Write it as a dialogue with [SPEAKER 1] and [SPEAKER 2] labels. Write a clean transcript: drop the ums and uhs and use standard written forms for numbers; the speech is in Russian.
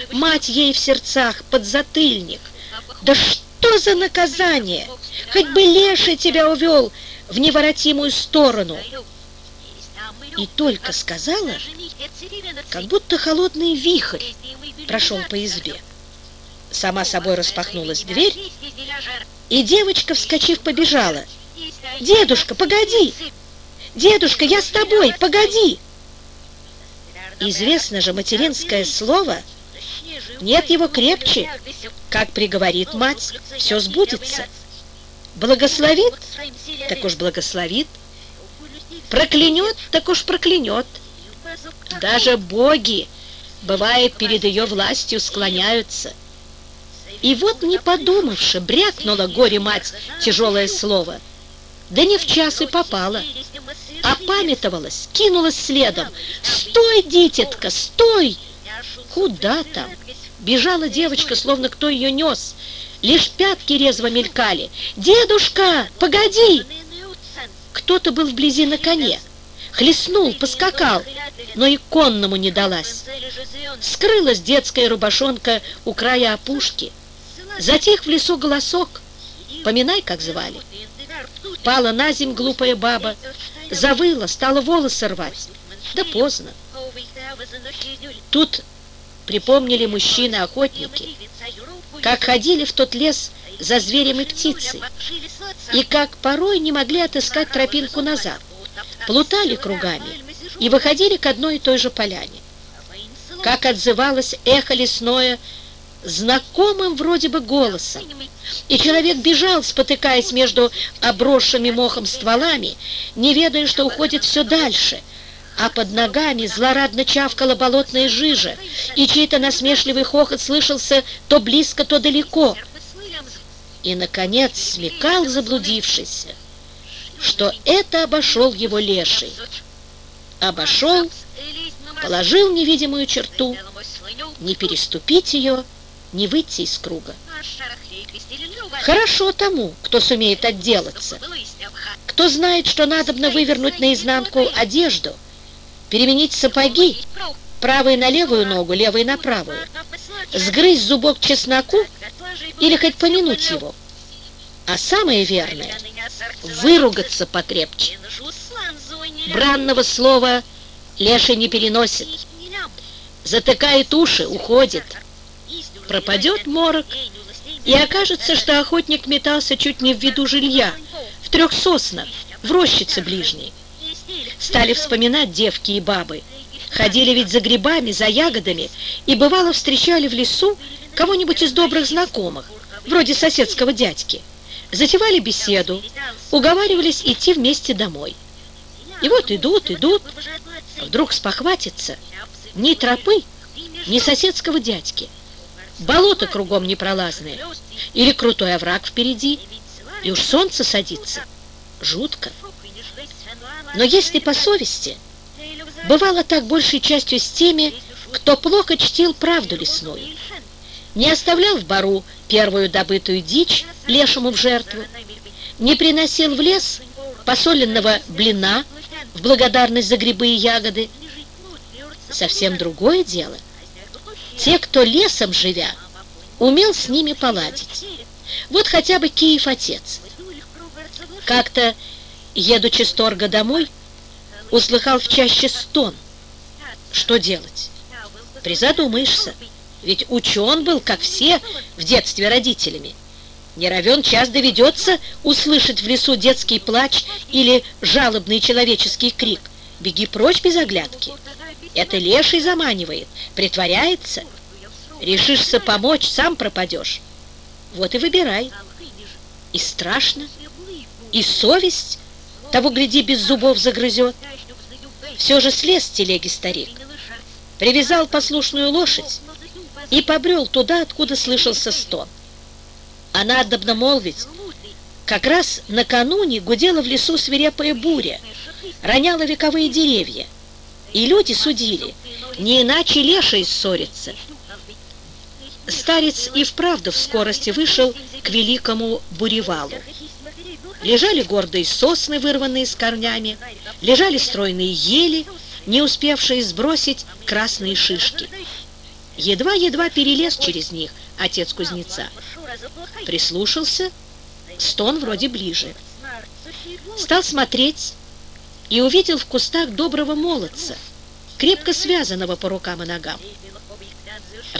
[SPEAKER 1] Мать ей в сердцах подзатыльник. Да что за наказание? Хоть бы леший тебя увел в неворотимую сторону. И только сказала, как будто холодный вихрь прошел по избе. Сама собой распахнулась дверь, и девочка, вскочив, побежала. «Дедушка, погоди! Дедушка, я с тобой, погоди!» Известно же материнское слово, нет его крепче, как приговорит мать, все сбудется. Благословит, так уж благословит, проклянет, так уж проклянет. Даже боги, бывает, перед ее властью склоняются. И вот, не подумавши, брякнула горе-мать тяжелое слово. Да не в час и попала. Опамятовалась, кинулась следом. «Стой, дитятка, стой!» Куда там? Бежала девочка, словно кто ее нес. Лишь пятки резво мелькали. «Дедушка, погоди!» Кто-то был вблизи на коне. Хлестнул, поскакал, но и конному не далась. Скрылась детская рубашонка у края опушки. Затих в лесу голосок. Поминай, как звали. Пала на земь глупая баба, завыла, стала волосы рвать. Да поздно. Тут припомнили мужчины-охотники, как ходили в тот лес за зверем и птицей, и как порой не могли отыскать тропинку назад, плутали кругами и выходили к одной и той же поляне. Как отзывалось эхо лесное знакомым вроде бы голосом, и человек бежал, спотыкаясь между обросшими мохом стволами, не ведая, что уходит все дальше, а под ногами злорадно чавкала болотная жижа, и чей-то насмешливый хохот слышался то близко, то далеко. И, наконец, смекал заблудившийся, что это обошел его леший. Обошел, положил невидимую черту, не переступить ее, не выйти из круга. Хорошо тому, кто сумеет отделаться, кто знает, что надобно вывернуть наизнанку одежду, переменить сапоги, правой на левую ногу, левой на правую, сгрызть зубок чесноку или хоть помянуть его. А самое верное — выругаться покрепче. Бранного слова леший не переносит. Затыкает уши, уходит. Пропадет морок, и окажется, что охотник метался чуть не в виду жилья, в 3 соснах, в рощице ближней. Стали вспоминать девки и бабы. Ходили ведь за грибами, за ягодами, и бывало встречали в лесу кого-нибудь из добрых знакомых, вроде соседского дядьки. Затевали беседу, уговаривались идти вместе домой. И вот идут, вдруг спохватится ни тропы, ни соседского дядьки. Болото кругом непролазное, или крутой овраг впереди, и уж солнце садится. Жутко. Но если по совести, бывало так большей частью с теми, кто плохо чтил правду лесную, не оставлял в бару первую добытую дичь лешему в жертву, не приносил в лес посоленного блина в благодарность за грибы и ягоды. Совсем другое дело те, кто лесом живя, умел с ними поладить. Вот хотя бы Киев-отец. Как-то, едучи с торга домой, услыхал в чаще стон. Что делать? Призадумаешься, ведь учен был, как все, в детстве родителями. Не равен час доведется услышать в лесу детский плач или жалобный человеческий крик. Беги прочь без оглядки. Это леший заманивает, притворяется. Решишься помочь, сам пропадешь. Вот и выбирай. И страшно, и совесть, того, гляди, без зубов загрызет. Все же слез с телеги старик, привязал послушную лошадь и побрел туда, откуда слышался стон. А надобно молвить, как раз накануне гудела в лесу свирепая буря, роняла вековые деревья, и люди судили, не иначе леший ссорится. Старец и вправду в скорости вышел к великому буревалу. Лежали гордые сосны, вырванные с корнями, лежали стройные ели, не успевшие сбросить красные шишки. Едва-едва перелез через них отец кузнеца. Прислушался, стон вроде ближе. Стал смотреть и увидел в кустах доброго молодца, крепко связанного по рукам и ногам.